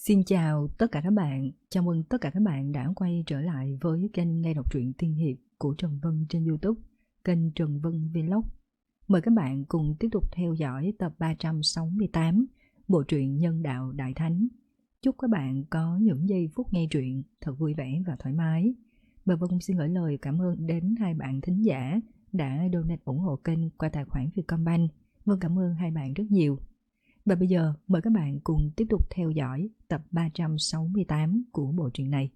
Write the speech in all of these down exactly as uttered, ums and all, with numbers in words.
Xin chào tất cả các bạn, chào mừng tất cả các bạn đã quay trở lại với kênh nghe đọc truyện tiên hiệp của Trần Vân trên YouTube, kênh Trần Vân Vlog. Mời các bạn cùng tiếp tục theo dõi tập ba trăm sáu mươi tám, bộ truyện Nhân Đạo Đại Thánh. Chúc các bạn có những giây phút nghe truyện thật vui vẻ và thoải mái. Và Vân cũng xin gửi lời cảm ơn đến hai bạn thính giả đã donate ủng hộ kênh qua tài khoản Vietcombank. Vân cảm ơn hai bạn rất nhiều. Và bây giờ mời các bạn cùng tiếp tục theo dõi tập ba trăm sáu mươi tám của bộ truyện này.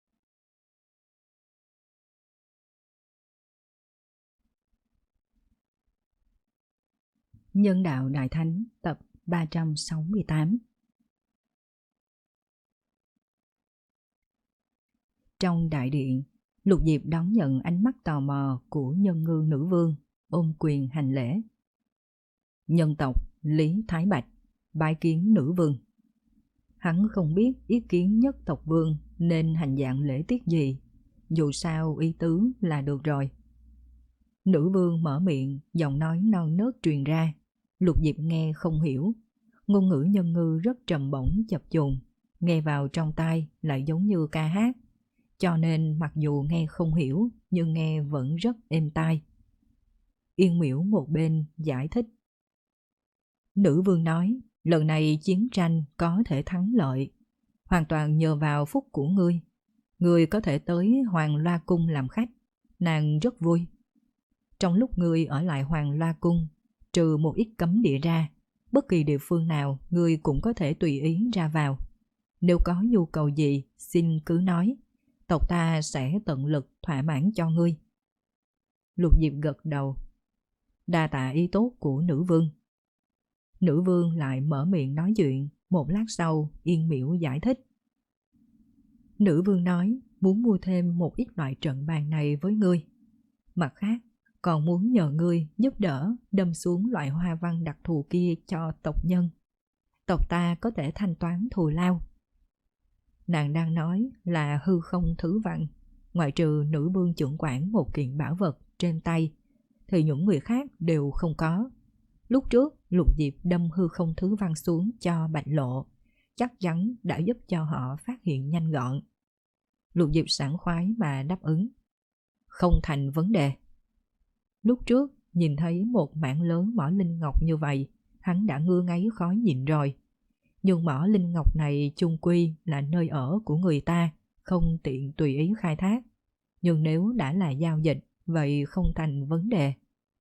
Nhân Đạo Đại Thánh tập ba trăm sáu mươi tám. Trong đại điện, Lục Diệp đón nhận ánh mắt tò mò của Nhân Ngư Nữ Vương, ôm quyền hành lễ. Nhân tộc Lý Thái Bạch bái kiến nữ vương. Hắn không biết ý kiến nhất tộc vương nên hành dạng lễ tiết gì, dù sao ý tứ là được rồi. Nữ vương mở miệng, giọng nói non nớt truyền ra. Lục Diệp nghe không hiểu. Ngôn ngữ Nhân Ngư rất trầm bổng chập chùng, nghe vào trong tai lại giống như ca hát, cho nên mặc dù nghe không hiểu nhưng nghe vẫn rất êm tai. Yên Miễu một bên giải thích. Nữ vương nói, lần này chiến tranh có thể thắng lợi, hoàn toàn nhờ vào phúc của ngươi. Ngươi có thể tới Hoàng Loa Cung làm khách, nàng rất vui. Trong lúc ngươi ở lại Hoàng Loa Cung, trừ một ít cấm địa ra, bất kỳ địa phương nào ngươi cũng có thể tùy ý ra vào. Nếu có nhu cầu gì, xin cứ nói, tộc ta sẽ tận lực thỏa mãn cho ngươi. Lục Diệp gật đầu. Đa tạ ý tốt của nữ vương. Nữ vương lại mở miệng nói chuyện, một lát sau Yên Miễu giải thích. Nữ vương nói muốn mua thêm một ít loại trận bàn này với ngươi. Mặt khác, còn muốn nhờ ngươi giúp đỡ đâm xuống loại hoa văn đặc thù kia cho tộc nhân. Tộc ta có thể thanh toán thù lao. Nàng đang nói là hư không thứ văn, ngoại trừ nữ vương trưởng quản một kiện bảo vật trên tay, thì những người khác đều không có. Lúc trước Lục Diệp đâm hư không thứ văn xuống cho Bạch Lộ, chắc chắn đã giúp cho họ phát hiện nhanh gọn. Lục Diệp sảng khoái mà đáp ứng. Không thành vấn đề. Lúc trước nhìn thấy một mảng lớn mỏ linh ngọc như vậy, hắn đã ngứa ngáy khó nhịn rồi. Nhưng mỏ linh ngọc này chung quy là nơi ở của người ta, không tiện tùy ý khai thác. Nhưng nếu đã là giao dịch, vậy không thành vấn đề.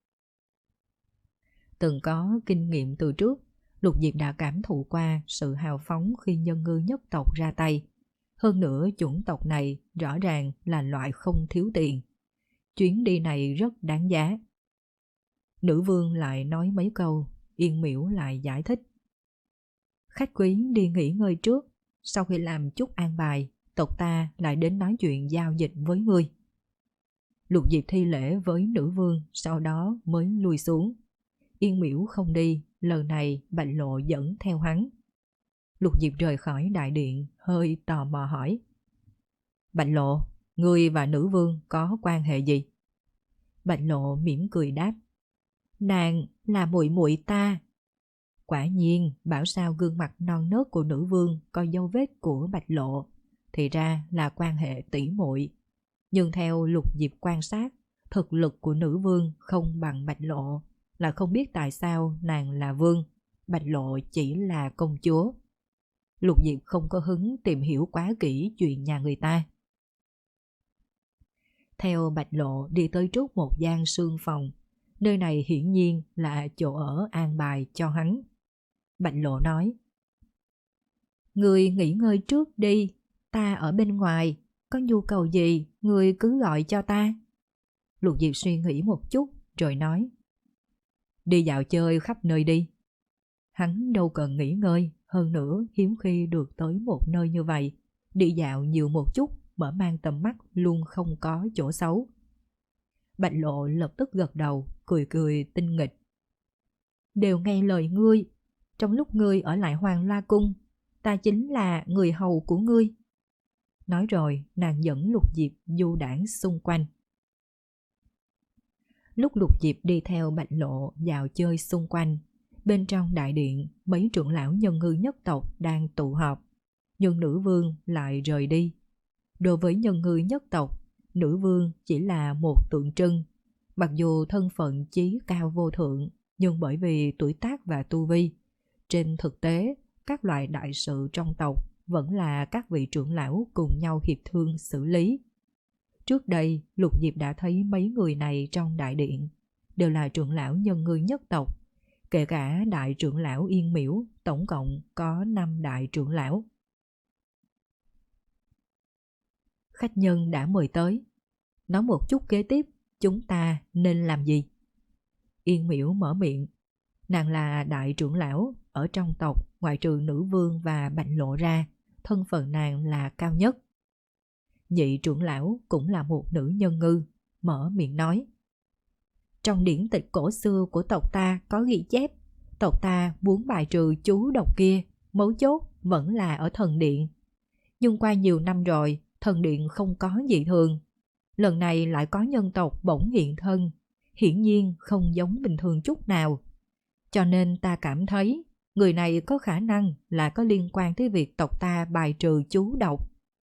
Từng có kinh nghiệm từ trước, Lục Diệp đã cảm thụ qua sự hào phóng khi Nhân Ngư nhất tộc ra tay. Hơn nữa chủng tộc này rõ ràng là loại không thiếu tiền. Chuyến đi này rất đáng giá. Nữ vương lại nói mấy câu, Yên Miễu lại giải thích. Khách quý đi nghỉ ngơi trước, sau khi làm chút an bài, tộc ta lại đến nói chuyện giao dịch với ngươi. Lục Diệp thi lễ với nữ vương, sau đó mới lui xuống. Yên Miễu không đi, lần này Bạch Lộ dẫn theo hắn. Lục Diệp rời khỏi đại điện, hơi tò mò hỏi. Bạch Lộ, ngươi và nữ vương có quan hệ gì? Bạch Lộ mỉm cười đáp. Nàng là muội muội ta. Quả nhiên, bảo sao gương mặt non nớt của nữ vương có dấu vết của Bạch Lộ, thì ra là quan hệ tỷ muội. Nhưng theo Lục Diệp quan sát, thực lực của nữ vương không bằng Bạch Lộ, là không biết tại sao nàng là vương, Bạch Lộ chỉ là công chúa. Lục Diệp không có hứng tìm hiểu quá kỹ chuyện nhà người ta. Theo Bạch Lộ đi tới trước một gian sương phòng, nơi này hiển nhiên là chỗ ở an bài cho hắn. Bạch Lộ nói. Người nghỉ ngơi trước đi, ta ở bên ngoài, có nhu cầu gì người cứ gọi cho ta. Lục Diệp suy nghĩ một chút rồi nói. Đi dạo chơi khắp nơi đi. Hắn đâu cần nghỉ ngơi, hơn nữa hiếm khi được tới một nơi như vậy. Đi dạo nhiều một chút, mở mang tầm mắt luôn không có chỗ xấu. Bạch Lộ lập tức gật đầu, cười cười tinh nghịch. Đều nghe lời ngươi, trong lúc ngươi ở lại Hoàng Loa Cung, ta chính là người hầu của ngươi. Nói rồi nàng dẫn Lục Diệp du đãng xung quanh. Lúc Lục Diệp đi theo Bạch Lộ dạo chơi xung quanh, bên trong đại điện mấy trưởng lão Nhân Ngư nhất tộc đang tụ họp. nhưng nữ vương lại rời đi. Đối với nhân ngư nhất tộc, nữ vương chỉ là một tượng trưng. Mặc dù thân phận chí cao vô thượng, nhưng bởi vì tuổi tác và tu vi, trên thực tế các loại đại sự trong tộc vẫn là các vị trưởng lão cùng nhau hiệp thương xử lý. Trước đây, Lục Diệp đã thấy mấy người này trong đại điện, đều là trưởng lão nhân ngư nhất tộc. Kể cả đại trưởng lão Yên Miễu, tổng cộng có năm đại trưởng lão. Khách nhân đã mời tới. Nói một chút kế tiếp, chúng ta nên làm gì? Yên Miễu mở miệng. Nàng là đại trưởng lão, ở trong tộc ngoại trừ nữ vương và Bạch Lộ ra, thân phận nàng là cao nhất. Nhị trưởng lão cũng là một nữ nhân ngư, mở miệng nói. Trong điển tịch cổ xưa của tộc ta có ghi chép, tộc ta muốn bài trừ chú độc kia, mấu chốt vẫn là ở thần điện. Nhưng qua nhiều năm rồi, thần điện không có gì thường. Lần này lại có nhân tộc bỗng hiện thân, hiển nhiên không giống bình thường chút nào. Cho nên ta cảm thấy người này có khả năng là có liên quan tới việc tộc ta bài trừ chú độc.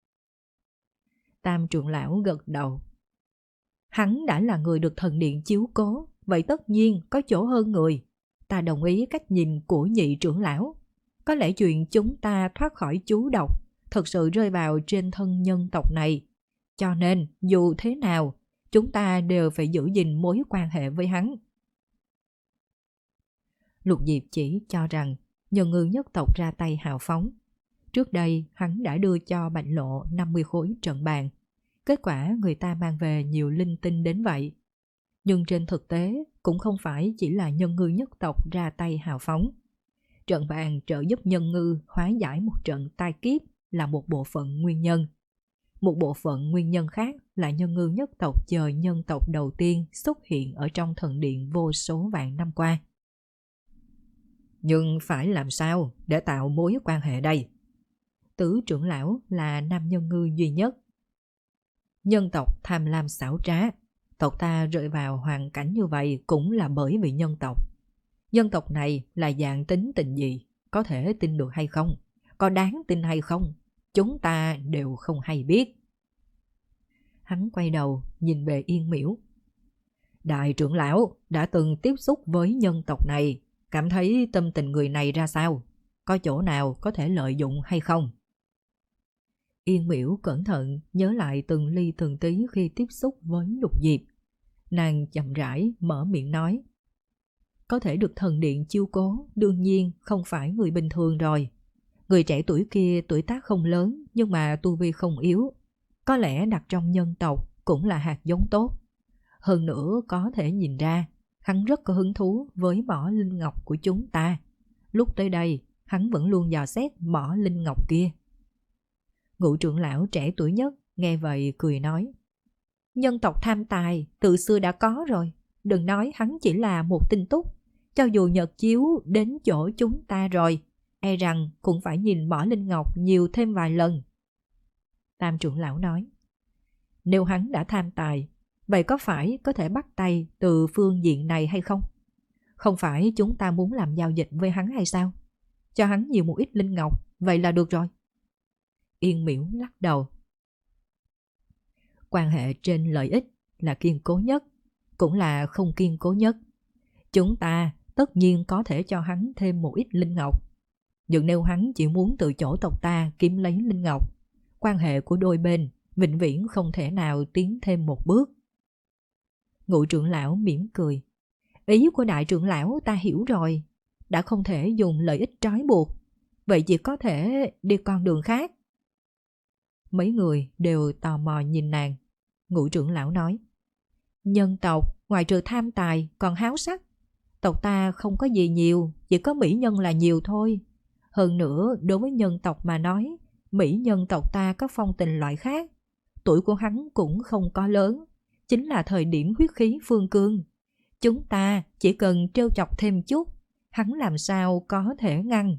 Tam trưởng lão gật đầu. Hắn đã là người được thần điện chiếu cố, vậy tất nhiên có chỗ hơn người. Ta đồng ý cách nhìn của nhị trưởng lão. Có lẽ chuyện chúng ta thoát khỏi chú độc thật sự rơi vào trên thân nhân tộc này. Cho nên dù thế nào, chúng ta đều phải giữ gìn mối quan hệ với hắn. Lục Diệp chỉ cho rằng nhân ngư nhất tộc ra tay hào phóng. Trước đây hắn đã đưa cho Bạch Lộ năm mươi khối trận bàn. Kết quả người ta mang về nhiều linh tinh đến vậy. Nhưng trên thực tế cũng không phải chỉ là nhân ngư nhất tộc ra tay hào phóng. Trận bàn trợ giúp nhân ngư hóa giải một trận tai kiếp là một bộ phận nguyên nhân. Một bộ phận nguyên nhân khác là nhân ngư nhất tộc chờ nhân tộc đầu tiên xuất hiện ở trong thần điện vô số vạn năm qua. Nhưng phải làm sao để tạo mối quan hệ đây? Tứ trưởng lão là nam nhân ngư duy nhất. Nhân tộc tham lam xảo trá, tộc ta rơi vào hoàn cảnh như vậy cũng là bởi vì nhân tộc. Nhân tộc này là dạng tính tình gì? Có thể tin được hay không? Có đáng tin hay không? Chúng ta đều không hay biết. Hắn quay đầu nhìn về Yên Miễu. Đại trưởng lão đã từng tiếp xúc với nhân tộc này, cảm thấy tâm tình người này ra sao? Có chỗ nào có thể lợi dụng hay không? Yên Miễu cẩn thận nhớ lại từng ly từng tí khi tiếp xúc với Lục Diệp. Nàng chậm rãi mở miệng nói. Có thể được thần điện chiêu cố, đương nhiên không phải người bình thường rồi. Người trẻ tuổi kia tuổi tác không lớn nhưng mà tu vi không yếu. Có lẽ đặt trong nhân tộc cũng là hạt giống tốt. Hơn nữa có thể nhìn ra, hắn rất có hứng thú với mỏ linh ngọc của chúng ta. Lúc tới đây, hắn vẫn luôn dò xét mỏ linh ngọc kia. Ngũ trưởng lão trẻ tuổi nhất nghe vậy cười nói. Nhân tộc tham tài từ xưa đã có rồi. Đừng nói hắn chỉ là một tinh túc. Cho dù nhật chiếu đến chỗ chúng ta rồi, e rằng cũng phải nhìn mỏ linh ngọc nhiều thêm vài lần. Tam trưởng lão nói. Nếu hắn đã tham tài, vậy có phải có thể bắt tay từ phương diện này hay không? Không phải chúng ta muốn làm giao dịch với hắn hay sao? Cho hắn nhiều một ít linh ngọc, vậy là được rồi. Yên Miễu lắc đầu. Quan hệ trên lợi ích là kiên cố nhất, cũng là không kiên cố nhất. Chúng ta tất nhiên có thể cho hắn thêm một ít linh ngọc. Nhưng nếu hắn chỉ muốn từ chỗ tộc ta kiếm lấy linh ngọc, quan hệ của đôi bên vĩnh viễn không thể nào tiến thêm một bước. Ngũ trưởng lão mỉm cười. Ý của đại trưởng lão ta hiểu rồi. Đã không thể dùng lợi ích trói buộc, vậy chỉ có thể đi con đường khác. Mấy người đều tò mò nhìn nàng. Ngũ trưởng lão nói. Nhân tộc ngoài trừ tham tài còn háo sắc. Tộc ta không có gì nhiều, chỉ có mỹ nhân là nhiều thôi. Hơn nữa đối với nhân tộc mà nói, mỹ nhân tộc ta có phong tình loại khác. Tuổi của hắn cũng không có lớn, chính là thời điểm huyết khí phương cương. Chúng ta chỉ cần trêu chọc thêm chút, hắn làm sao có thể ngăn.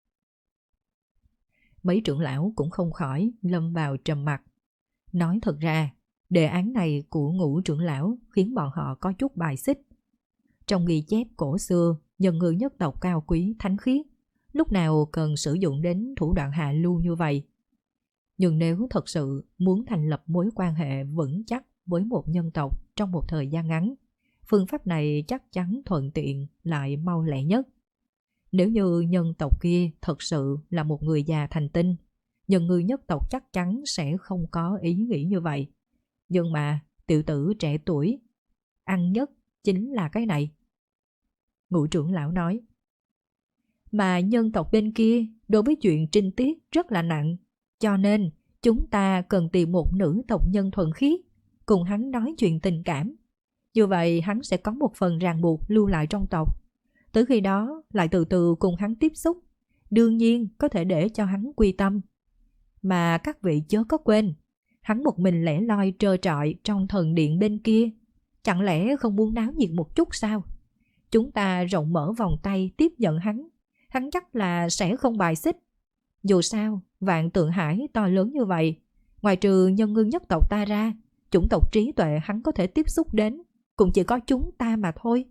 Mấy trưởng lão cũng không khỏi lâm vào trầm mặc. Nói thật ra, đề án này của ngũ trưởng lão khiến bọn họ có chút bài xích. Trong ghi chép cổ xưa, nhân ngư nhất tộc cao quý thánh khiết, lúc nào cần sử dụng đến thủ đoạn hạ lưu như vậy. Nhưng nếu thật sự muốn thành lập mối quan hệ vững chắc với một nhân tộc trong một thời gian ngắn, phương pháp này chắc chắn thuận tiện lại mau lẹ nhất. Nếu như nhân tộc kia thật sự là một người già thành tinh, nhân ngư nhất tộc chắc chắn sẽ không có ý nghĩ như vậy. Nhưng mà tiểu tử trẻ tuổi ăn nhất chính là cái này. Ngũ trưởng lão nói. Mà nhân tộc bên kia đối với chuyện trinh tiết rất là nặng, cho nên chúng ta cần tìm một nữ tộc nhân thuần khiết, cùng hắn nói chuyện tình cảm. Như vậy hắn sẽ có một phần ràng buộc lưu lại trong tộc. Tới khi đó lại từ từ cùng hắn tiếp xúc, đương nhiên có thể để cho hắn quy tâm. Mà các vị chớ có quên, hắn một mình lẻ loi trơ trọi trong thần điện bên kia, chẳng lẽ không muốn náo nhiệt một chút sao? Chúng ta rộng mở vòng tay tiếp nhận hắn, hắn chắc là sẽ không bài xích. Dù sao, vạn tượng hải to lớn như vậy, ngoài trừ nhân ngư nhất tộc ta ra, chủng tộc trí tuệ hắn có thể tiếp xúc đến cũng chỉ có chúng ta mà thôi.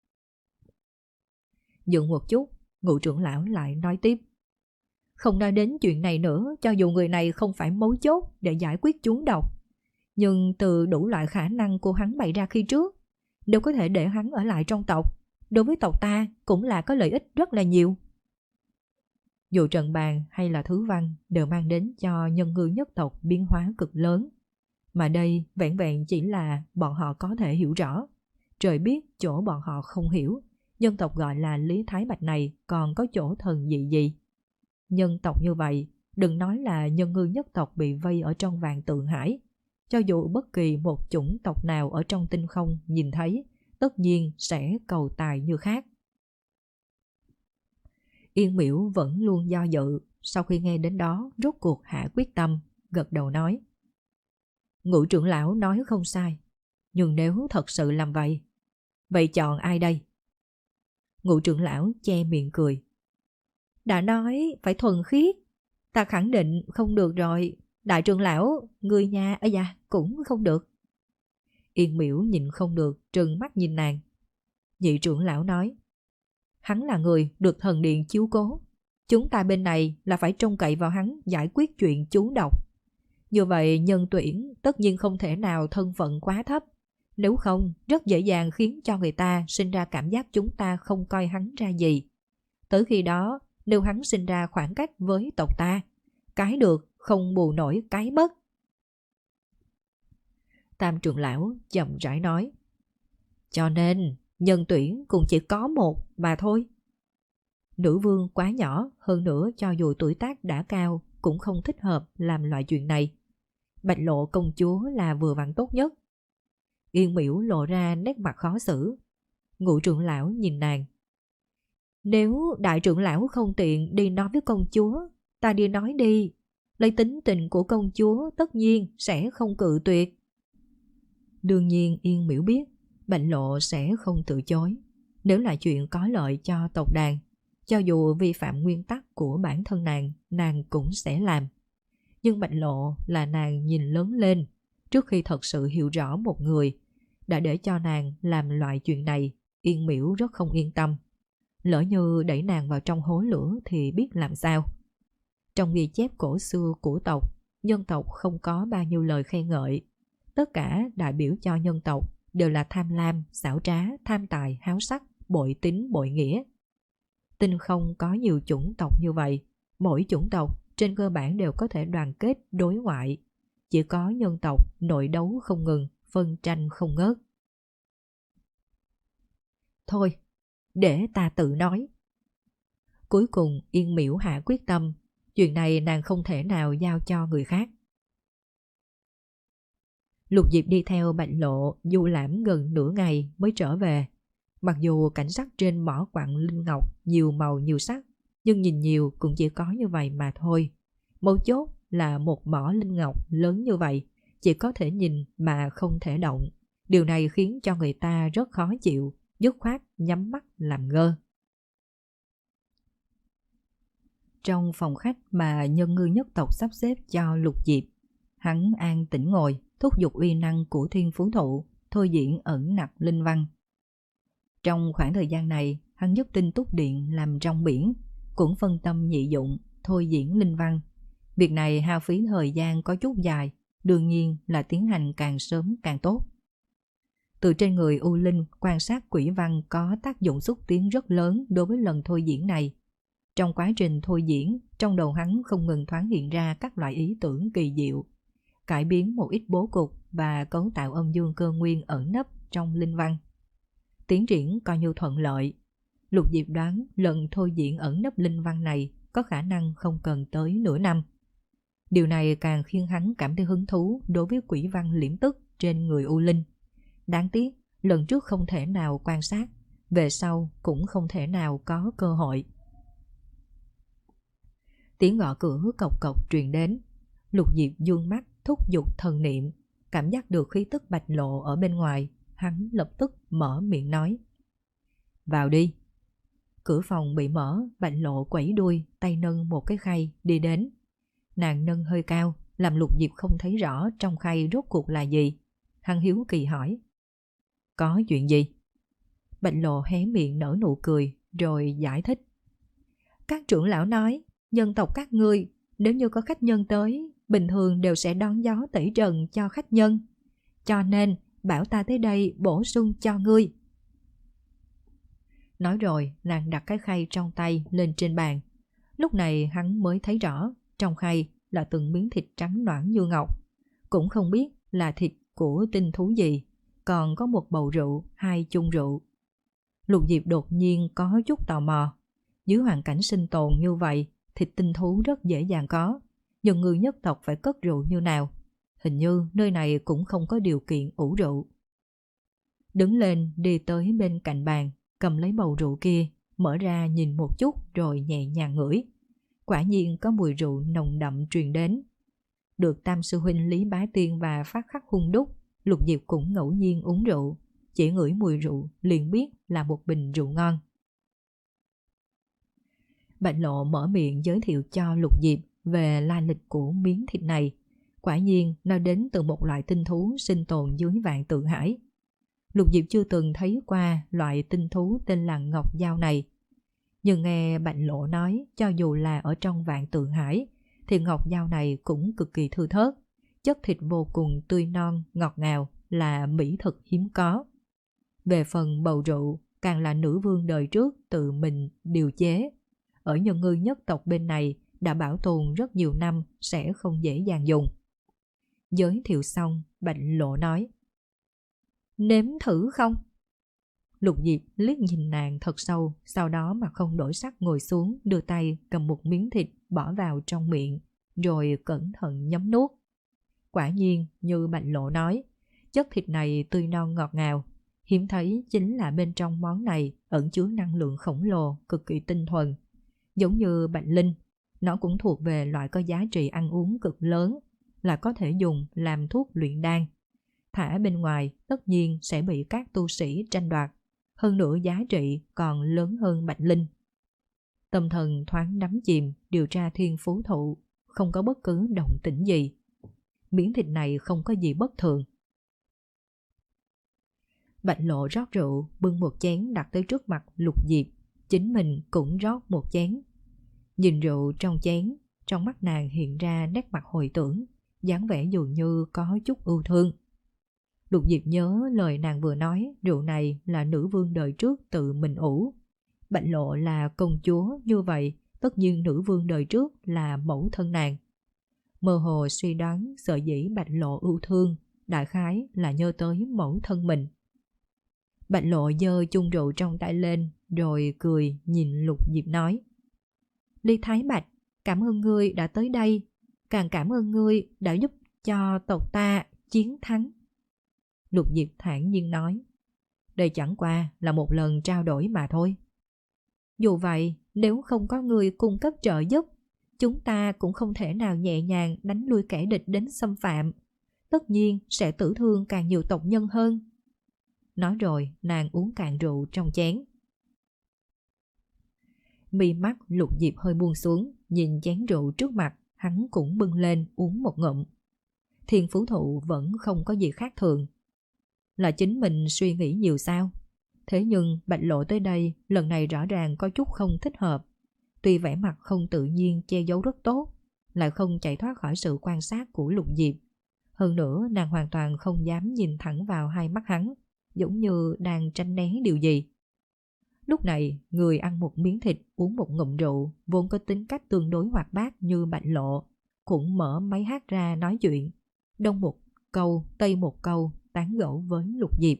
Dừng một chút, Ngũ trưởng lão lại nói tiếp. Không nói đến chuyện này nữa, cho dù người này không phải mấu chốt để giải quyết chúng độc, nhưng từ đủ loại khả năng của hắn bày ra khi trước, nếu có thể để hắn ở lại trong tộc, đối với tộc ta cũng là có lợi ích rất là nhiều. Dù trận bàn hay là thứ văn đều mang đến cho nhân ngư nhất tộc biến hóa cực lớn, mà đây vẹn vẹn chỉ là bọn họ có thể hiểu rõ. Trời biết chỗ bọn họ không hiểu, nhân tộc gọi là Lý Thái Bạch này còn có chỗ thần dị gì. Nhân tộc như vậy, đừng nói là nhân ngư nhất tộc bị vây ở trong vạn tượng hải, cho dù bất kỳ một chủng tộc nào ở trong tinh không nhìn thấy, tất nhiên sẽ cầu tài như khác. Yên Miễu vẫn luôn do dự, sau khi nghe đến đó rốt cuộc hạ quyết tâm, gật đầu nói. Ngũ trưởng lão nói không sai, nhưng nếu thật sự làm vậy, vậy chọn ai đây? Ngũ trưởng lão che miệng cười. Đã nói phải thuần khiết, ta khẳng định không được rồi. Đại trưởng lão, người nhà ấy da cũng không được. Yên Miễu nhìn không được, trừng mắt nhìn nàng. Nhị trưởng lão nói. Hắn là người được thần điện chiếu cố, chúng ta bên này là phải trông cậy vào hắn giải quyết chuyện chú độc. Như vậy nhân tuyển tất nhiên không thể nào thân phận quá thấp, nếu không rất dễ dàng khiến cho người ta sinh ra cảm giác chúng ta không coi hắn ra gì. Tới khi đó, nếu hắn sinh ra khoảng cách với tộc ta, cái được không bù nổi cái mất. Tam trưởng lão chậm rãi nói. Cho nên nhân tuyển cũng chỉ có một mà thôi. Nữ vương quá nhỏ, hơn nữa cho dù tuổi tác đã cao cũng không thích hợp làm loại chuyện này. Bạch Lộ công chúa là vừa vặn tốt nhất. Yên Miễu lộ ra nét mặt khó xử. Ngũ trưởng lão nhìn nàng. Nếu đại trưởng lão không tiện đi nói với công chúa, ta đi nói đi. Lấy tính tình của công chúa tất nhiên sẽ không cự tuyệt. Đương nhiên Yên Miễu biết Bạch Lộ sẽ không từ chối. Nếu là chuyện có lợi cho tộc đàn, cho dù vi phạm nguyên tắc của bản thân nàng, nàng cũng sẽ làm. Nhưng Bạch Lộ là nàng nhìn lớn lên, trước khi thật sự hiểu rõ một người, đã để cho nàng làm loại chuyện này, Yên Miễu rất không yên tâm. Lỡ như đẩy nàng vào trong hố lửa thì biết làm sao. Trong ghi chép cổ xưa của tộc, nhân tộc không có bao nhiêu lời khen ngợi. Tất cả đại biểu cho nhân tộc đều là tham lam, xảo trá, tham tài, háo sắc, bội tín, bội nghĩa. Tinh không có nhiều chủng tộc như vậy, mỗi chủng tộc trên cơ bản đều có thể đoàn kết đối ngoại. Chỉ có nhân tộc nội đấu không ngừng, phân tranh không ngớt. Thôi, để ta tự nói. Cuối cùng Yên Miễu hạ quyết tâm, chuyện này nàng không thể nào giao cho người khác. Lục Diệp đi theo Bạch Lộ du lãm gần nửa ngày mới trở về. Mặc dù cảnh sắc trên mỏ quặng linh ngọc nhiều màu nhiều sắc, nhưng nhìn nhiều cũng chỉ có như vậy mà thôi. Mấu chốt là một mỏ linh ngọc lớn như vậy, chỉ có thể nhìn mà không thể động. Điều này khiến cho người ta rất khó chịu, dứt khoát nhắm mắt làm ngơ. Trong phòng khách mà nhân ngư nhất tộc sắp xếp cho Lục Diệp, hắn an tĩnh ngồi, thúc giục uy năng của thiên phú thụ, thôi diễn ẩn nặc linh văn. Trong khoảng thời gian này, hắn giúp Tinh Túc Điện làm trong biển, cũng phân tâm nhị dụng, thôi diễn linh văn. Việc này hao phí thời gian có chút dài, đương nhiên là tiến hành càng sớm càng tốt. Từ trên người U Linh quan sát quỷ văn có tác dụng xúc tiến rất lớn đối với lần thôi diễn này. Trong quá trình thôi diễn, trong đầu hắn không ngừng thoáng hiện ra các loại ý tưởng kỳ diệu, cải biến một ít bố cục và cấu tạo âm dương cơ nguyên ẩn nấp trong linh văn. Tiến triển coi như thuận lợi. Lục Diệp đoán lần thôi diễn ẩn nấp linh văn này có khả năng không cần tới nửa năm. Điều này càng khiến hắn cảm thấy hứng thú đối với quỷ văn liễm tức trên người U Linh. Đáng tiếc, lần trước không thể nào quan sát, về sau cũng không thể nào có cơ hội. Tiếng gõ cửa cộc cộc truyền đến. Lục Diệp dương mắt thúc giục thần niệm, cảm giác được khí tức Bạch Lộ ở bên ngoài, hắn lập tức mở miệng nói: "Vào đi." Cửa phòng bị mở, Bạch Lộ quẩy đuôi, tay nâng một cái khay đi đến. Nàng nâng hơi cao, làm Lục Diệp không thấy rõ trong khay rốt cuộc là gì. Hắn hiếu kỳ hỏi: "Có chuyện gì?" Bạch Lộ hé miệng nở nụ cười, rồi giải thích: "Các trưởng lão nói, nhân tộc các ngươi, nếu như có khách nhân tới, bình thường đều sẽ đón gió tẩy trần cho khách nhân. Cho nên, bảo ta tới đây bổ sung cho ngươi." Nói rồi, nàng đặt cái khay trong tay lên trên bàn. Lúc này hắn mới thấy rõ, trong khay là từng miếng thịt trắng nõn như ngọc. Cũng không biết là thịt của tinh thú gì, còn có một bầu rượu, hai chung rượu. Lục Diệp đột nhiên có chút tò mò. Dưới hoàn cảnh sinh tồn như vậy, thịt tinh thú rất dễ dàng có, nhưng người nhất tộc phải cất rượu như nào? Hình như nơi này cũng không có điều kiện ủ rượu. Đứng lên đi tới bên cạnh bàn, cầm lấy bầu rượu kia, mở ra nhìn một chút rồi nhẹ nhàng ngửi. Quả nhiên có mùi rượu nồng đậm truyền đến. Được tam sư huynh Lý Bá Tiên và Phát Khắc hung đúc, Lục Diệp cũng ngẫu nhiên uống rượu, chỉ ngửi mùi rượu liền biết là một bình rượu ngon. Bạch Lộ mở miệng giới thiệu cho Lục Diệp về lai lịch của miếng thịt này. Quả nhiên nó đến từ một loại tinh thú sinh tồn dưới Vạn Tự Hải. Lục Diệp chưa từng thấy qua loại tinh thú tên là Ngọc Dao này. Nhưng nghe Bạch Lộ nói, cho dù là ở trong Vạn Tự Hải, thì Ngọc Dao này cũng cực kỳ thư thớt. Chất thịt vô cùng tươi non, ngọt ngào, là mỹ thực hiếm có. Về phần bầu rượu, càng là nữ vương đời trước tự mình điều chế. Ở nhân ngư nhất tộc bên này đã bảo tồn rất nhiều năm, sẽ không dễ dàng dùng. Giới thiệu xong, Bạch Lộ nói: "Nếm thử không?" Lục Diệp liếc nhìn nàng thật sâu, sau đó mặt không đổi sắc ngồi xuống, đưa tay cầm một miếng thịt bỏ vào trong miệng, rồi cẩn thận nhấm nuốt. Quả nhiên như Bạch Lộ nói, chất thịt này tươi non ngọt ngào. Hiếm thấy chính là bên trong món này ẩn chứa năng lượng khổng lồ, cực kỳ tinh thuần. Giống như bạch linh, nó cũng thuộc về loại có giá trị ăn uống cực lớn, là có thể dùng làm thuốc luyện đan. Thả bên ngoài tất nhiên sẽ bị các tu sĩ tranh đoạt, hơn nữa giá trị còn lớn hơn bạch linh. Tâm thần thoáng đắm chìm điều tra thiên phú thụ, không có bất cứ động tĩnh gì. Miếng thịt này không có gì bất thường. Bạch Lộ rót rượu, bưng một chén đặt tới trước mặt Lục Diệp, chính mình cũng rót một chén. Nhìn rượu trong chén, trong mắt nàng hiện ra nét mặt hồi tưởng, dáng vẻ dường như có chút ưu thương. Lục Diệp nhớ lời nàng vừa nói, rượu này là nữ vương đời trước tự mình ủ. Bạch Lộ là công chúa, như vậy tất nhiên nữ vương đời trước là mẫu thân nàng. Mơ hồ suy đoán sợ dĩ Bạch Lộ ưu thương, đại khái là nhớ tới mẫu thân mình. Bạch Lộ giơ chung rượu trong tay lên, rồi cười nhìn Lục Diệp nói: "Ly Thái Bạch, cảm ơn ngươi đã tới đây, càng cảm ơn ngươi đã giúp cho tộc ta chiến thắng." Lục Diệp thản nhiên nói: "Đây chẳng qua là một lần trao đổi mà thôi. Dù vậy, nếu không có ngươi cung cấp trợ giúp, chúng ta cũng không thể nào nhẹ nhàng đánh lui kẻ địch đến xâm phạm. Tất nhiên sẽ tử thương càng nhiều tộc nhân hơn." Nói rồi nàng uống cạn rượu trong chén. Mi mắt Lục Diệp hơi buông xuống, nhìn chén rượu trước mặt, hắn cũng bưng lên uống một ngụm. Thiên phú thụ vẫn không có gì khác thường. Là chính mình suy nghĩ nhiều sao? Thế nhưng Bạch Lộ tới đây lần này rõ ràng có chút không thích hợp. tuy vẻ mặt không tự nhiên che giấu rất tốt, lại không chạy thoát khỏi sự quan sát của Lục Diệp. Hơn nữa nàng hoàn toàn không dám nhìn thẳng vào hai mắt hắn, giống như đang tránh né điều gì. Lúc này, người ăn một miếng thịt uống một ngụm rượu, vốn có tính cách tương đối hoạt bát như Bạch Lộ, cũng mở máy hát ra nói chuyện, đông một câu, tây một câu, tán gẫu với Lục Diệp.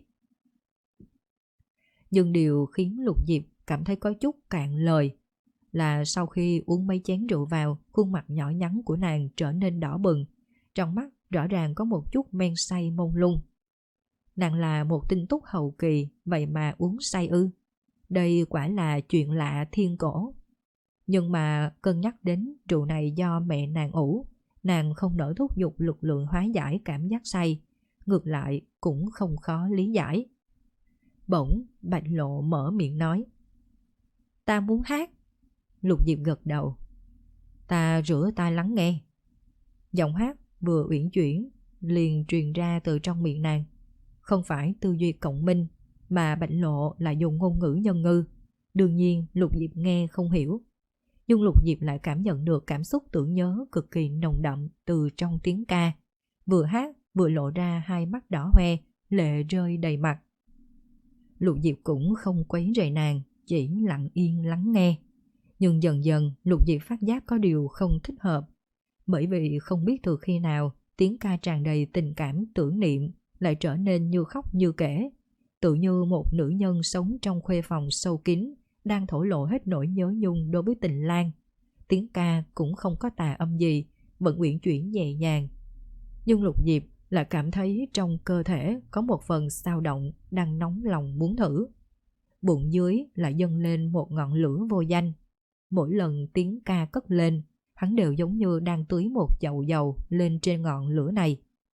Nhưng điều khiến Lục Diệp cảm thấy có chút cạn lời là sau khi uống mấy chén rượu vào, khuôn mặt nhỏ nhắn của nàng trở nên đỏ bừng, trong mắt rõ ràng có một chút men say mông lung. Nàng là một tinh túc hậu kỳ, vậy mà uống say ư? Đây quả là chuyện lạ thiên cổ. Nhưng mà cân nhắc đến rượu này do mẹ nàng ủ, nàng không nỡ thúc giục lực lượng hóa giải cảm giác say, ngược lại cũng không khó lý giải. Bỗng Bạch Lộ mở miệng nói: "Ta muốn hát." Lục Diệp gật đầu: "Ta rửa tai lắng nghe." Giọng hát vừa uyển chuyển liền truyền ra từ trong miệng nàng. Không phải tư duy cộng minh, mà Bạch Lộ là dùng ngôn ngữ nhân ngư. Đương nhiên Lục Diệp nghe không hiểu, nhưng Lục Diệp lại cảm nhận được cảm xúc tưởng nhớ cực kỳ nồng đậm từ trong tiếng ca. Vừa hát vừa lộ ra hai mắt đỏ hoe, lệ rơi đầy mặt. Lục Diệp cũng không quấy rầy nàng, chỉ lặng yên lắng nghe. Nhưng dần dần Lục Diệp phát giác có điều không thích hợp, bởi vì không biết từ khi nào tiếng ca tràn đầy tình cảm tưởng niệm lại trở nên như khóc như kể, tự như một nữ nhân sống trong khuê phòng sâu kín đang thổ lộ hết nỗi nhớ nhung đối với Tình Lang. Tiếng ca cũng không có tà âm gì, vẫn uyển chuyển nhẹ nhàng. Nhưng Lục Diệp lại cảm thấy trong cơ thể có một phần dao động đang nóng lòng muốn thử. Bụng dưới lại dâng lên một ngọn lửa vô danh. Mỗi lần tiếng ca cất lên, hắn đều giống như đang tưới một chậu dầu lên trên ngọn lửa này.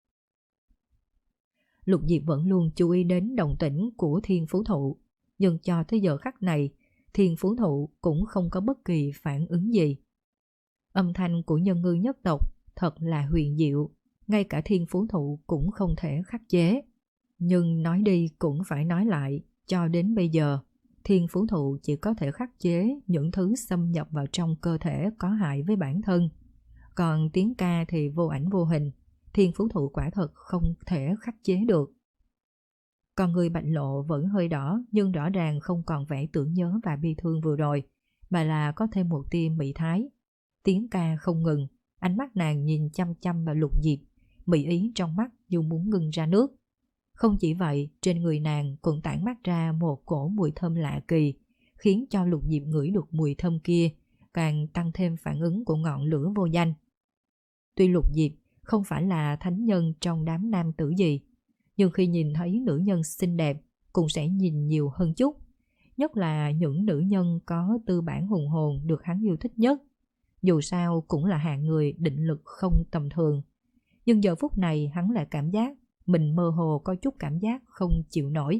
Lục Diệp vẫn luôn chú ý đến động tĩnh của Thiên Phú Thụ, nhưng cho tới giờ khắc này, Thiên Phú Thụ cũng không có bất kỳ phản ứng gì. Âm thanh của nhân ngư nhất tộc thật là huyền diệu, ngay cả Thiên Phú Thụ cũng không thể khắc chế. Nhưng nói đi cũng phải nói lại, cho đến bây giờ, Thiên Phú Thụ chỉ có thể khắc chế những thứ xâm nhập vào trong cơ thể có hại với bản thân. Còn tiếng ca thì vô ảnh vô hình, Thiên Phú Thụ quả thật không thể khắc chế được. Còn người Bạch Lộ vẫn hơi đỏ, nhưng rõ ràng không còn vẻ tưởng nhớ và bi thương vừa rồi, mà là có thêm một tia mị thái. Tiếng ca không ngừng, ánh mắt nàng nhìn chăm chăm vào Lục Diệp, mị ý trong mắt như muốn ngừng ra nước. Không chỉ vậy, trên người nàng cũng tản mát ra một cổ mùi thơm lạ kỳ, khiến cho Lục Diệp ngửi được mùi thơm kia, càng tăng thêm phản ứng của ngọn lửa vô danh. Tuy Lục Diệp không phải là thánh nhân trong đám nam tử gì, nhưng khi nhìn thấy nữ nhân xinh đẹp cũng sẽ nhìn nhiều hơn chút, nhất là những nữ nhân có tư bản hùng hồn được hắn yêu thích nhất. Dù sao cũng là hạng người định lực không tầm thường. Nhưng giờ phút này hắn lại cảm giác mình mơ hồ có chút cảm giác không chịu nổi.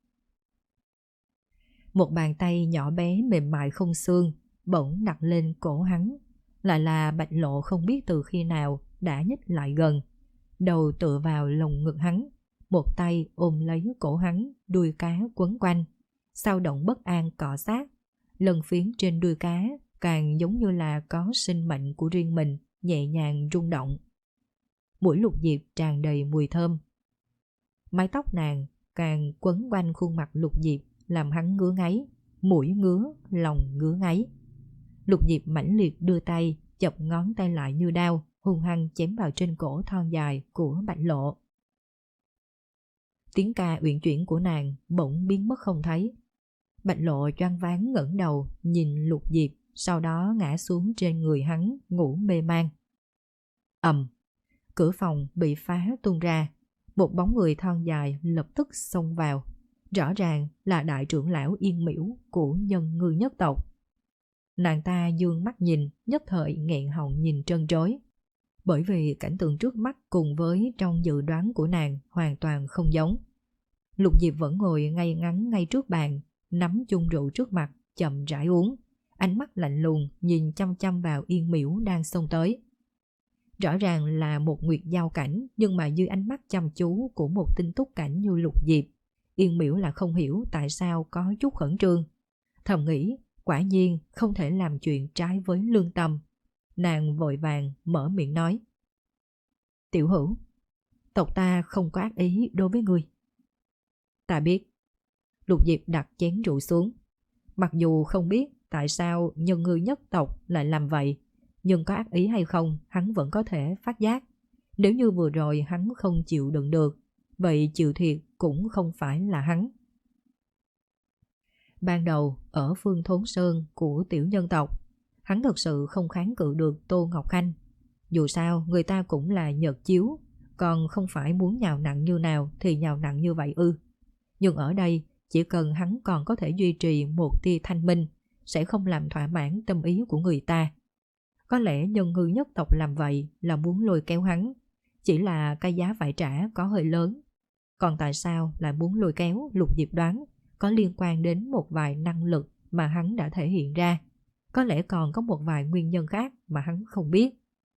Một bàn tay nhỏ bé mềm mại không xương bỗng đặt lên cổ hắn, lại là Bạch Lộ không biết từ khi nào đã nhích lại gần, đầu tựa vào lồng ngực hắn, một tay ôm lấy cổ hắn, đuôi cá quấn quanh, sao động bất an cọ sát. Lần phiến trên đuôi cá càng giống như là có sinh mệnh của riêng mình, nhẹ nhàng rung động. Mũi Lục Diệp tràn đầy mùi thơm. Mái tóc nàng càng quấn quanh khuôn mặt Lục Diệp, làm hắn ngứa ngáy, mũi ngứa, lòng ngứa ngáy. Lục Diệp mãnh liệt đưa tay, chọc ngón tay lại như đao, hung hăng chém vào trên cổ thon dài của Bạch Lộ. Tiếng ca uyển chuyển của nàng bỗng biến mất không thấy. Bạch Lộ choáng váng ngẩng đầu nhìn Lục Diệp, sau đó ngã xuống trên người hắn, ngủ mê man. Ầm, cửa phòng bị phá tung ra, một bóng người thon dài lập tức xông vào, rõ ràng là đại trưởng lão Yên Miễu của nhân ngư nhất tộc. Nàng ta dương mắt nhìn, nhất thời nghẹn họng nhìn trân trối, bởi vì cảnh tượng trước mắt cùng với trong dự đoán của nàng hoàn toàn không giống. Lục Diệp vẫn ngồi ngay ngắn ngay trước bàn, nắm chung rượu trước mặt, chậm rãi uống, ánh mắt lạnh lùng nhìn chăm chăm vào Yên Miễu đang xông tới. Rõ ràng là một nguyệt giao cảnh, nhưng mà dưới ánh mắt chăm chú của một tinh túc cảnh như Lục Diệp, Yên Miễu là không hiểu tại sao có chút khẩn trương. Thầm nghĩ quả nhiên không thể làm chuyện trái với lương tâm. Nàng vội vàng mở miệng nói: Tiểu Hữu, tộc ta không có ác ý đối với ngươi. Ta biết. Lục Diệp đặt chén rượu xuống. Mặc dù không biết tại sao nhân ngư nhất tộc lại làm vậy, nhưng có ác ý hay không hắn vẫn có thể phát giác. Nếu như vừa rồi hắn không chịu đựng được, vậy chịu thiệt cũng không phải là hắn. Ban đầu ở Phương Thốn Sơn của tiểu nhân tộc, hắn thật sự không kháng cự được Tô Ngọc Khanh. Dù sao người ta cũng là nhật chiếu, còn không phải muốn nhào nặng như nào thì nhào nặng như vậy ư. Nhưng ở đây, chỉ cần hắn còn có thể duy trì một tia thanh minh, sẽ không làm thỏa mãn tâm ý của người ta. Có lẽ nhân ngư nhất tộc làm vậy là muốn lôi kéo hắn, chỉ là cái giá phải trả có hơi lớn. Còn tại sao lại muốn lôi kéo, Lục Diệp đoán có liên quan đến một vài năng lực mà hắn đã thể hiện ra. Có lẽ còn có một vài nguyên nhân khác mà hắn không biết.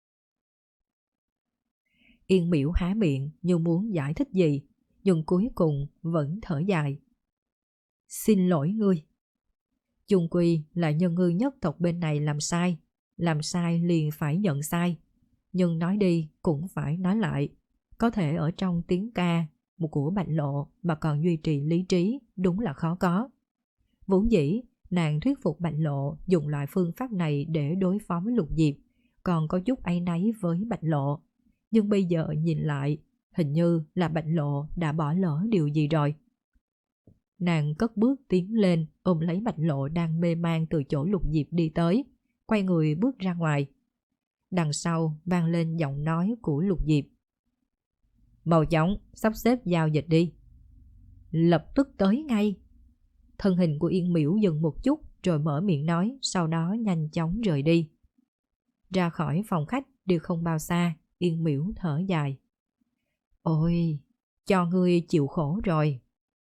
Yên Miễu há miệng như muốn giải thích gì, nhưng cuối cùng vẫn thở dài. Xin lỗi ngươi. Chung quy là nhân ngư nhất tộc bên này làm sai, làm sai liền phải nhận sai. Nhưng nói đi cũng phải nói lại, có thể ở trong tiếng ca một của Bạch Lộ mà còn duy trì lý trí đúng là khó có. Vốn dĩ nàng thuyết phục Bạch Lộ dùng loại phương pháp này để đối phó với Lục Diệp, còn có chút áy náy với Bạch Lộ. Nhưng bây giờ nhìn lại, hình như là Bạch Lộ đã bỏ lỡ điều gì rồi. Nàng cất bước tiến lên, ôm lấy Bạch Lộ đang mê man từ chỗ Lục Diệp đi tới, quay người bước ra ngoài. Đằng sau vang lên giọng nói của Lục Diệp. Mau chóng sắp xếp giao dịch đi. Lập tức tới ngay. Thân hình của Yên Miễu dừng một chút rồi mở miệng nói, sau đó nhanh chóng rời đi. Ra khỏi phòng khách đi không bao xa, Yên Miễu thở dài. Ôi, cho ngươi chịu khổ rồi.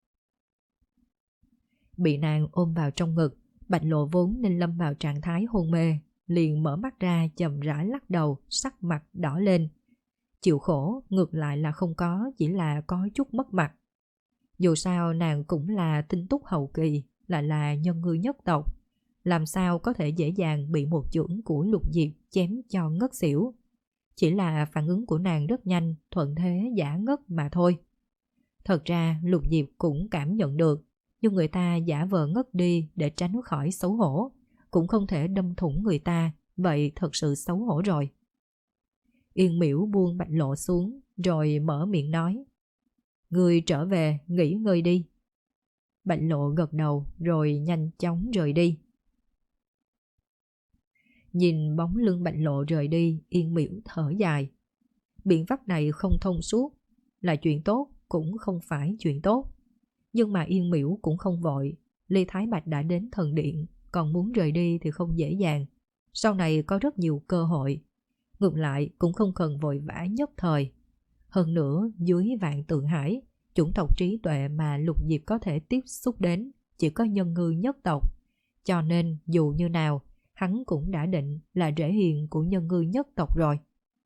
Bị nàng ôm vào trong ngực, Bạch Lộ vốn nên lâm vào trạng thái hôn mê, liền mở mắt ra chậm rãi lắc đầu, sắc mặt đỏ lên. Chịu khổ ngược lại là không có, chỉ là có chút mất mặt. Dù sao nàng cũng là tinh túc hậu kỳ, lại là nhân ngư nhất tộc, làm sao có thể dễ dàng bị một chưởng của Lục Diệp chém cho ngất xỉu. Chỉ là phản ứng của nàng rất nhanh, thuận thế giả ngất mà thôi. Thật ra Lục Diệp cũng cảm nhận được, nhưng người ta giả vờ ngất đi để tránh khỏi xấu hổ, cũng không thể đâm thủng người ta, vậy thật sự xấu hổ rồi. Yên Miễu buông Bạch Lộ xuống, rồi mở miệng nói. Ngươi trở về, nghỉ ngơi đi. Bạch Lộ gật đầu, rồi nhanh chóng rời đi. Nhìn bóng lưng Bạch Lộ rời đi, Yên Miễu thở dài. Biện pháp này không thông suốt, là chuyện tốt cũng không phải chuyện tốt. Nhưng mà Yên Miễu cũng không vội. Lê Thái Bạch đã đến thần điện, còn muốn rời đi thì không dễ dàng. Sau này có rất nhiều cơ hội. Ngược lại cũng không cần vội vã nhất thời. Hơn nữa dưới Vạn Tượng Hải, chủng tộc trí tuệ mà Lục Diệp có thể tiếp xúc đến chỉ có nhân ngư nhất tộc. Cho nên dù như nào, hắn cũng đã định là rễ hiền của nhân ngư nhất tộc rồi.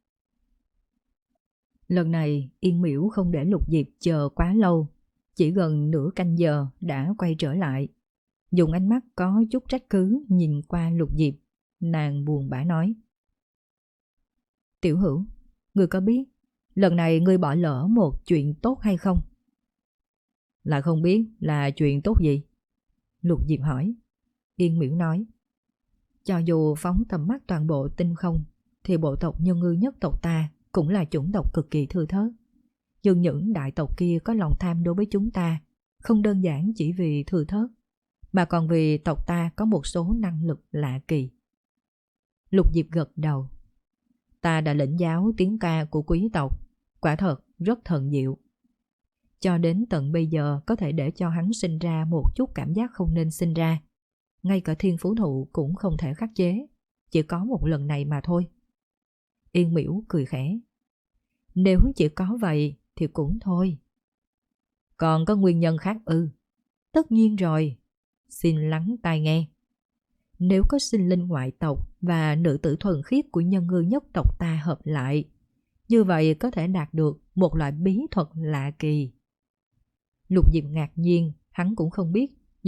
Lần này Yên Miễu không để Lục Diệp chờ quá lâu, chỉ gần nửa canh giờ đã quay trở lại. Dùng ánh mắt có chút trách cứ nhìn qua Lục Diệp, nàng buồn bã nói. Tiểu Hữu, ngươi có biết lần này ngươi bỏ lỡ một chuyện tốt hay không? Là không biết là chuyện tốt gì? Lục Diệp hỏi. Yên Miễu nói. Cho dù phóng tầm mắt toàn bộ tinh không, thì bộ tộc nhân ngư nhất tộc ta cũng là chủng tộc cực kỳ thưa thớt. Nhưng những đại tộc kia có lòng tham đối với chúng ta, không đơn giản chỉ vì thưa thớt, mà còn vì tộc ta có một số năng lực lạ kỳ. Lục Diệp gật đầu. Ta đã lĩnh giáo tiếng ca của quý tộc, quả thật rất thần diệu. Cho đến tận bây giờ có thể để cho hắn sinh ra một chút cảm giác không nên sinh ra. Ngay cả thiên phú thụ cũng không thể khắc chế, chỉ có một lần này mà thôi. Yên Miễu cười khẽ. Nếu chỉ có vậy thì cũng thôi. Còn có nguyên nhân khác ư? Tất nhiên rồi. Xin lắng tai nghe. Nếu có sinh linh ngoại tộc và nữ tử thuần khiết của nhân ngư nhất tộc ta hợp lại, như vậy có thể đạt được một loại bí thuật lạ kỳ. Lục Diệp ngạc nhiên, hắn cũng không biết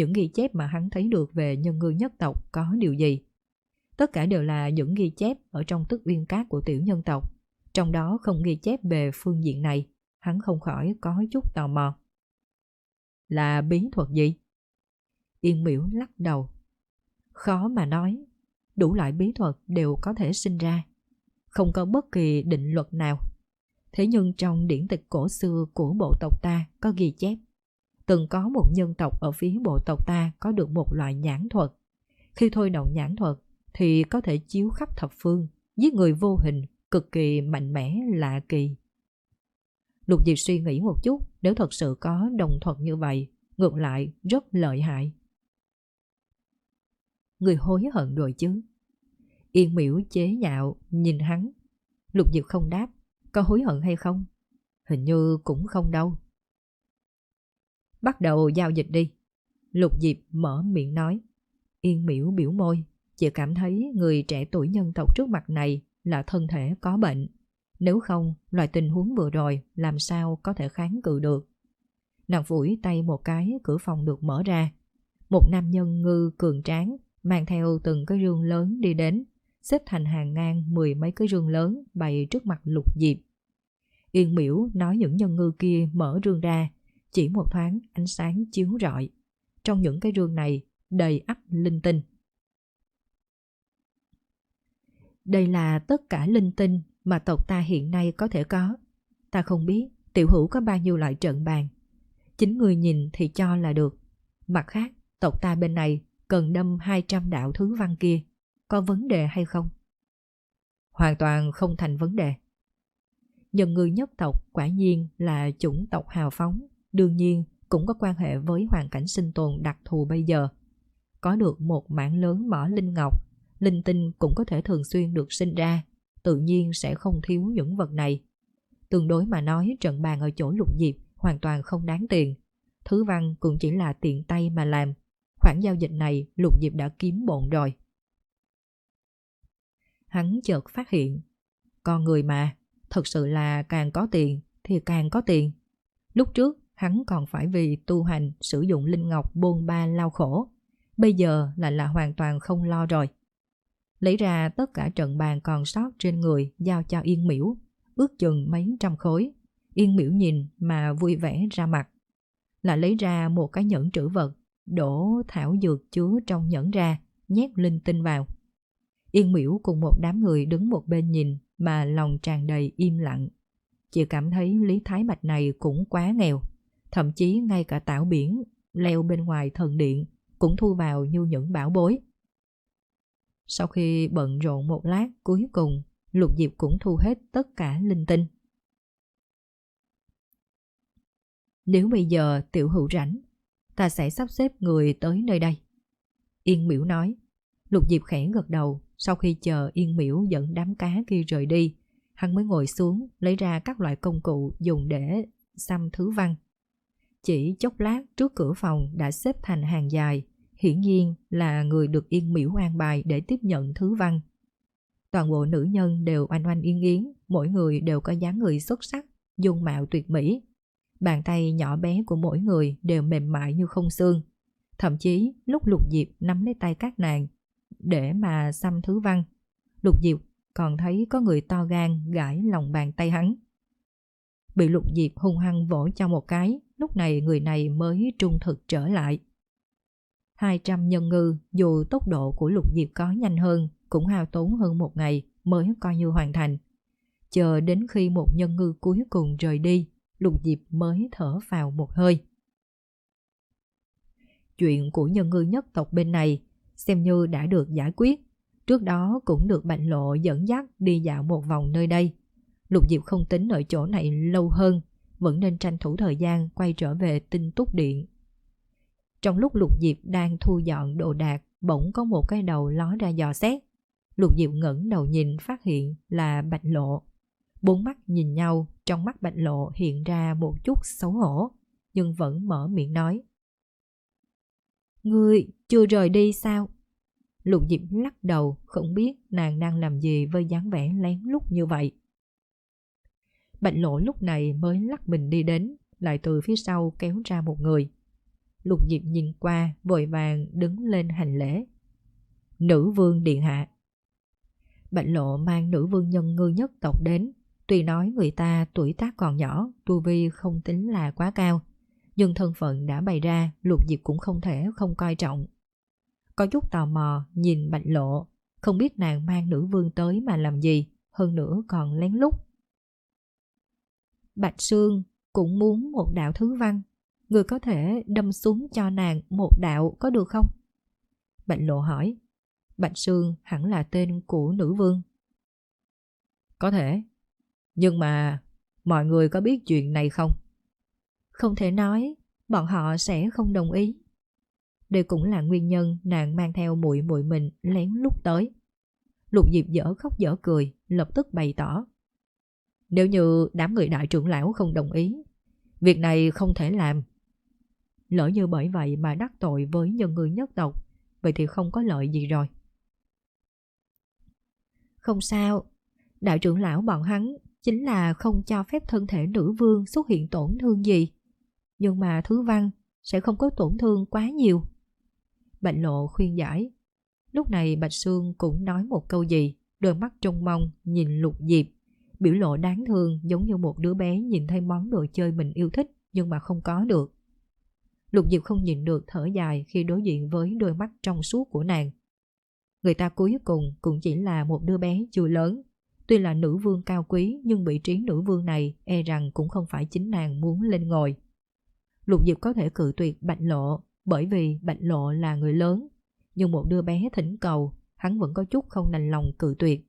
những ghi chép mà hắn thấy được về nhân ngư nhất tộc có điều gì. Tất cả đều là những ghi chép ở trong Tức Uyên Các của tiểu nhân tộc, trong đó không ghi chép về phương diện này. Hắn không khỏi có chút tò mò. Là bí thuật gì? Yên Miễu lắc đầu. Khó mà nói, đủ loại bí thuật đều có thể sinh ra, không có bất kỳ định luật nào. Thế nhưng trong điển tịch cổ xưa của bộ tộc ta có ghi chép, từng có một nhân tộc ở phía bộ tộc ta có được một loại nhãn thuật. Khi thôi động nhãn thuật thì có thể chiếu khắp thập phương, giết người vô hình, cực kỳ mạnh mẽ lạ kỳ. Lục Diệp suy nghĩ một chút, nếu thật sự có đồng thuật như vậy, ngược lại rất lợi hại. Người hối hận rồi chứ? Yên Miễu chế nhạo nhìn hắn. Lục Diệp không đáp. Có hối hận hay không? Hình như cũng không đâu. Bắt đầu giao dịch đi. Lục Diệp mở miệng nói. Yên Miễu biểu môi. Chị cảm thấy người trẻ tuổi nhân tộc trước mặt này là thân thể có bệnh. Nếu không, loại tình huống vừa rồi làm sao có thể kháng cự được. Nàng phủi tay một cái, cửa phòng được mở ra. Một nam nhân ngư cường tráng mang theo từng cái rương lớn đi đến, xếp thành hàng ngang mười mấy cái rương lớn bày trước mặt Lục Diệp. Yên Miễu nói những nhân ngư kia mở rương ra, chỉ một thoáng ánh sáng chiếu rọi. Trong những cái rương này đầy ắp linh tinh. Đây là tất cả linh tinh mà tộc ta hiện nay có thể có. Ta không biết tiểu hữu có bao nhiêu loại trận bàn. Chính người nhìn thì cho là được. Mặt khác, tộc ta bên này cần đâm hai trăm đạo thứ văn kia. Có vấn đề hay không? Hoàn toàn không thành vấn đề. Nhân ngư nhất tộc quả nhiên là chủng tộc hào phóng, đương nhiên cũng có quan hệ với hoàn cảnh sinh tồn đặc thù bây giờ. Có được một mảng lớn mỏ linh ngọc, linh tinh cũng có thể thường xuyên được sinh ra, tự nhiên sẽ không thiếu những vật này. Tương đối mà nói, trận bàn ở chỗ Lục Diệp hoàn toàn không đáng tiền. Thứ văn cũng chỉ là tiện tay mà làm. Khoản giao dịch này Lục Diệp đã kiếm bộn rồi. Hắn chợt phát hiện, con người mà, thật sự là càng có tiền thì càng có tiền. Lúc trước hắn còn phải vì tu hành sử dụng linh ngọc bôn ba lao khổ, bây giờ lại là hoàn toàn không lo rồi. Lấy ra tất cả trận bàn còn sót trên người giao cho Yên Miễu, ước chừng mấy trăm khối. Yên Miễu nhìn mà vui vẻ ra mặt. Lại lấy ra một cái nhẫn trữ vật, đổ thảo dược chứa trong nhẫn ra, nhét linh tinh vào. Yên Miễu cùng một đám người đứng một bên nhìn mà lòng tràn đầy im lặng. Chị cảm thấy Lý Thái Bạch này cũng quá nghèo. Thậm chí ngay cả tảo biển leo bên ngoài thần điện cũng thu vào như những bảo bối. Sau khi bận rộn một lát, cuối cùng Lục Diệp cũng thu hết tất cả linh tinh. Nếu bây giờ tiểu hữu rảnh, ta sẽ sắp xếp người tới nơi đây. Yên Miễu nói. Lục Diệp khẽ gật đầu. Sau khi chờ Yên Miễu dẫn đám cá kia rời đi, hắn mới ngồi xuống lấy ra các loại công cụ dùng để xăm thứ văn. Chỉ chốc lát trước cửa phòng đã xếp thành hàng dài, hiển nhiên là người được Yên Miễu an bài để tiếp nhận thứ văn. Toàn bộ nữ nhân đều oanh oanh yên yến, mỗi người đều có dáng người xuất sắc, dung mạo tuyệt mỹ. Bàn tay nhỏ bé của mỗi người đều mềm mại như không xương. Thậm chí lúc Lục Diệp nắm lấy tay các nàng để mà xăm thứ văn, Lục Diệp còn thấy có người to gan gãi lòng bàn tay hắn. Bị Lục Diệp hung hăng vỗ cho một cái, lúc này người này mới trung thực trở lại. Hai trăm nhân ngư, dù tốc độ của Lục Diệp có nhanh hơn, cũng hao tốn hơn một ngày mới coi như hoàn thành. Chờ đến khi một nhân ngư cuối cùng rời đi, Lục Diệp mới thở vào một hơi. Chuyện của nhân ngư nhất tộc bên này xem như đã được giải quyết. Trước đó cũng được Bạch Lộ dẫn dắt đi dạo một vòng nơi đây. Lục Diệp không tính ở chỗ này lâu hơn, vẫn nên tranh thủ thời gian quay trở về Tinh Túc Điện. Trong lúc Lục Diệp đang thu dọn đồ đạc, bỗng có một cái đầu ló ra dò xét. Lục Diệp ngẩng đầu nhìn, phát hiện là Bạch Lộ. Bốn mắt nhìn nhau, trong mắt Bạch Lộ hiện ra một chút xấu hổ, nhưng vẫn mở miệng nói. Ngươi chưa rời đi sao? Lục Diệp lắc đầu, không biết nàng đang làm gì với dáng vẻ lén lút như vậy. Bạch Lộ lúc này mới lắc mình đi đến, lại từ phía sau kéo ra một người. Lục Diệp nhìn qua, vội vàng đứng lên hành lễ. Nữ vương điện hạ. Bạch Lộ mang nữ vương Nhân Ngư nhất tộc đến. Tuy nói người ta tuổi tác còn nhỏ, tu vi không tính là quá cao, nhưng thân phận đã bày ra, Lục Diệp cũng không thể không coi trọng. Có chút tò mò nhìn Bạch Lộ, không biết nàng mang nữ vương tới mà làm gì, hơn nữa còn lén lút. Bạch Sương cũng muốn một đạo thứ văn, người có thể đâm xuống cho nàng một đạo có được không? Bạch Lộ hỏi. Bạch Sương hẳn là tên của nữ vương. Có thể, nhưng mà mọi người có biết chuyện này không? Không thể nói, bọn họ sẽ không đồng ý. Đây cũng là nguyên nhân nàng mang theo muội muội mình lén lút tới. Lục Diệp dở khóc dở cười, lập tức bày tỏ. Nếu như đám người đại trưởng lão không đồng ý, việc này không thể làm. Lỡ như bởi vậy mà đắc tội với Nhân Ngư nhất tộc, vậy thì không có lợi gì rồi. Không sao, đại trưởng lão bọn hắn chính là không cho phép thân thể nữ vương xuất hiện tổn thương gì. Nhưng mà thứ văn sẽ không có tổn thương quá nhiều. Bạch Lộ khuyên giải. Lúc này Bạch Sương cũng nói một câu gì, đôi mắt trông mong nhìn Lục Diệp, biểu lộ đáng thương giống như một đứa bé nhìn thấy món đồ chơi mình yêu thích nhưng mà không có được. Lục Diệp không nhìn được thở dài khi đối diện với đôi mắt trong suốt của nàng. Người ta cuối cùng cũng chỉ là một đứa bé chưa lớn. Tuy là nữ vương cao quý nhưng vị trí nữ vương này e rằng cũng không phải chính nàng muốn lên ngồi. Lục Diệp có thể cự tuyệt Bạch Lộ bởi vì Bạch Lộ là người lớn, nhưng một đứa bé thỉnh cầu, hắn vẫn có chút không đành lòng cự tuyệt.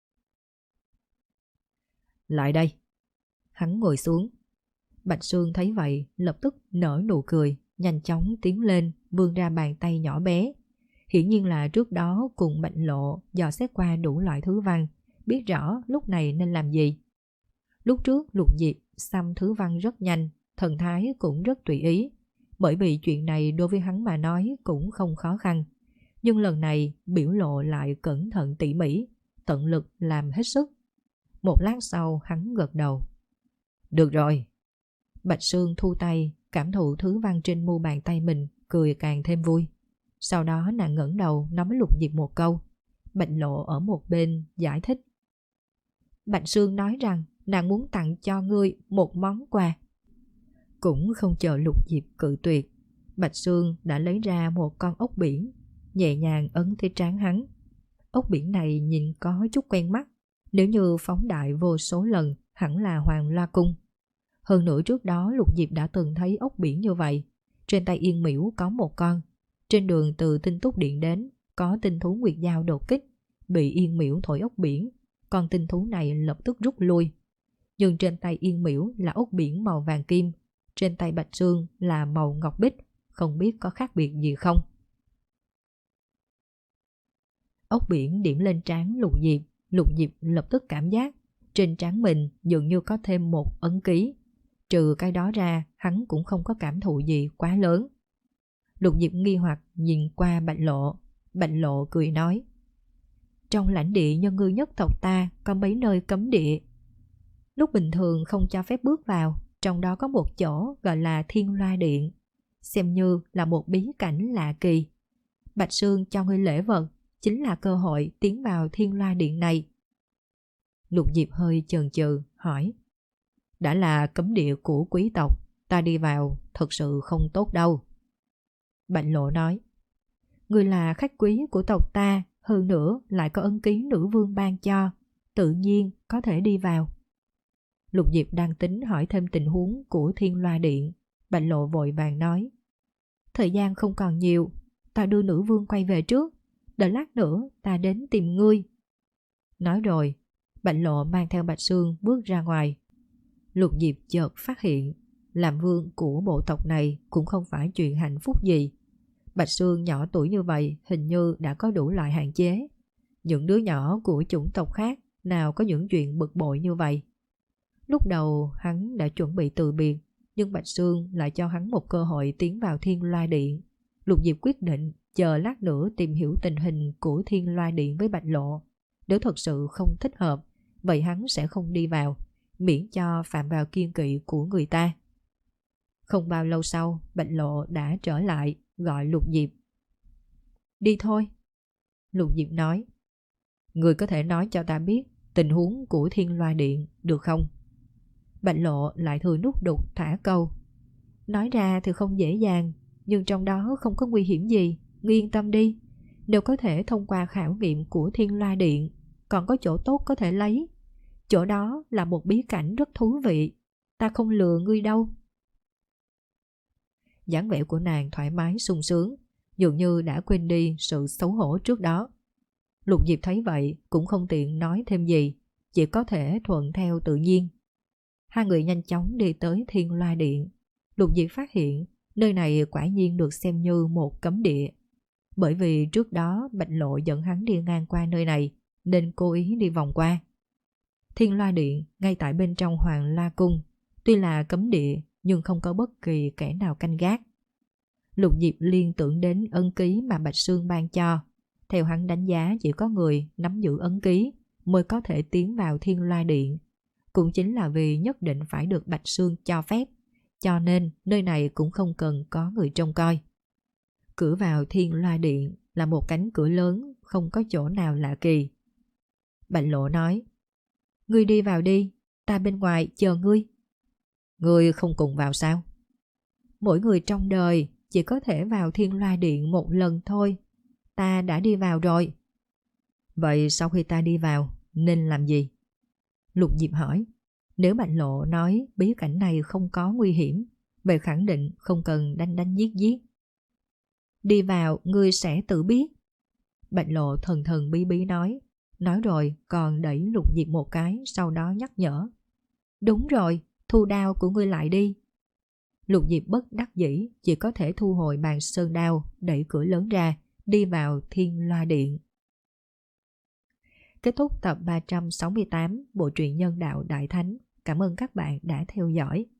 Lại đây. Hắn ngồi xuống. Bạch Sương thấy vậy lập tức nở nụ cười, nhanh chóng tiến lên vươn ra bàn tay nhỏ bé. Hiển nhiên là trước đó cùng Bạch Lộ dò xét qua đủ loại thứ văn, biết rõ lúc này nên làm gì. Lúc trước Lục Diệp xăm thứ văn rất nhanh, thần thái cũng rất tùy ý, bởi vì chuyện này đối với hắn mà nói cũng không khó khăn. Nhưng lần này biểu lộ lại cẩn thận tỉ mỉ, tận lực làm hết sức. Một lát sau hắn gật đầu. Được rồi. Bạch Sương thu tay, cảm thụ thứ văn trên mu bàn tay mình, cười càng thêm vui. Sau đó nàng ngẩng đầu nói với Lục Diệp một câu. Bạch Lộ ở một bên giải thích. Bạch Sương nói rằng nàng muốn tặng cho ngươi một món quà. Cũng không chờ Lục Diệp cự tuyệt, Bạch Sương đã lấy ra một con ốc biển, nhẹ nhàng ấn tới trán hắn. Ốc biển này nhìn có chút quen mắt, nếu như phóng đại vô số lần hẳn là Hoàng Loa Cung. Hơn nữa trước đó Lục Diệp đã từng thấy ốc biển như vậy. Trên tay Yên Miễu có một con. Trên đường từ Tinh Túc Điện đến, có tinh thú Nguyệt Dao đột kích, bị Yên Miễu thổi ốc biển, con tinh thú này lập tức rút lui. Nhưng trên tay Yên Miễu là ốc biển màu vàng kim, trên tay Bạch Sương là màu ngọc bích, không biết có khác biệt gì không. Ốc biển điểm lên trán Lục Diệp, Lục Diệp lập tức cảm giác trên trán mình dường như có thêm một ấn ký. Trừ cái đó ra, hắn cũng không có cảm thụ gì quá lớn. Lục Diệp nghi hoặc nhìn qua Bạch Lộ. Bạch Lộ cười nói. Trong lãnh địa Nhân Ngư nhất tộc ta có mấy nơi cấm địa. Lúc bình thường không cho phép bước vào, trong đó có một chỗ gọi là Thiên Loa Điện. Xem như là một bí cảnh lạ kỳ. Bạch Sương cho ngươi lễ vật, chính là cơ hội tiến vào Thiên Loa Điện này. Lục Diệp hơi chần chừ hỏi. Đã là cấm địa của quý tộc, ta đi vào thật sự không tốt đâu. Bạch Lộ nói. Ngươi là khách quý của tộc ta, hơn nữa lại có ân ký nữ vương ban cho, tự nhiên có thể đi vào. Lục Diệp đang tính hỏi thêm tình huống của Thiên Loa Điện. Bạch Lộ vội vàng nói. Thời gian không còn nhiều, ta đưa nữ vương quay về trước, đợi lát nữa ta đến tìm ngươi. Nói rồi, Bạch Lộ mang theo Bạch Sương bước ra ngoài. Lục Diệp chợt phát hiện, làm vương của bộ tộc này cũng không phải chuyện hạnh phúc gì. Bạch Sương nhỏ tuổi như vậy hình như đã có đủ loại hạn chế. Những đứa nhỏ của chủng tộc khác nào có những chuyện bực bội như vậy. Lúc đầu hắn đã chuẩn bị từ biệt, nhưng Bạch Sương lại cho hắn một cơ hội tiến vào Thiên Loa Điện. Lục Diệp quyết định chờ lát nữa tìm hiểu tình hình của Thiên Loa Điện với Bạch Lộ. Nếu thật sự không thích hợp, vậy hắn sẽ không đi vào, miễn cho phạm vào kiêng kỵ của người ta. Không bao lâu sau, Bạch Lộ đã trở lại, gọi Lục Diệp. Đi thôi. Lục Diệp nói. Người có thể nói cho ta biết tình huống của Thiên Loa Điện được không? Bạch Lộ lại thừa nút đục thả câu. Nói ra thì không dễ dàng, nhưng trong đó không có nguy hiểm gì, ngươi yên tâm đi. Đều có thể thông qua khảo nghiệm của Thiên Loa Điện, còn có chỗ tốt có thể lấy. Chỗ đó là một bí cảnh rất thú vị, ta không lừa ngươi đâu. dáng vẻ của nàng thoải mái sung sướng, dường như đã quên đi sự xấu hổ trước đó. Lục Diệp thấy vậy cũng không tiện nói thêm gì, chỉ có thể thuận theo tự nhiên. Hai người nhanh chóng đi tới Thiên Loa Điện. Lục Diệp phát hiện nơi này quả nhiên được xem như một cấm địa. Bởi vì trước đó Bạch Lộ dẫn hắn đi ngang qua nơi này, nên cố ý đi vòng qua. Thiên Loa Điện ngay tại bên trong Hoàng La Cung, tuy là cấm địa nhưng không có bất kỳ kẻ nào canh gác. Lục Diệp liên tưởng đến ấn ký mà Bạch Sương ban cho. Theo hắn đánh giá chỉ có người nắm giữ ấn ký mới có thể tiến vào Thiên Loa Điện. Cũng chính là vì nhất định phải được Bạch Sương cho phép, cho nên nơi này cũng không cần có người trông coi. Cửa vào Thiên Loa Điện là một cánh cửa lớn, không có chỗ nào lạ kỳ. Bạch Lộ nói, ngươi đi vào đi, ta bên ngoài chờ ngươi. Ngươi không cùng vào sao? Mỗi người trong đời chỉ có thể vào Thiên Loa Điện một lần thôi, ta đã đi vào rồi. Vậy sau khi ta đi vào nên làm gì? Lục Diệp hỏi. Nếu Bạch Lộ nói bí cảnh này không có nguy hiểm, vậy khẳng định không cần đánh đánh giết giết. Đi vào ngươi sẽ tự biết. Bạch Lộ thần thần bí bí nói. Nói rồi còn đẩy Lục Diệp một cái, sau đó nhắc nhở. Đúng rồi, thu đao của ngươi lại đi. Lục Diệp bất đắc dĩ, chỉ có thể thu hồi bàn sơn đao, đẩy cửa lớn ra, đi vào Thiên Loa Điện. Kết thúc tập ba trăm sáu mươi tám bộ truyện Nhân Đạo Đại Thánh. Cảm ơn các bạn đã theo dõi.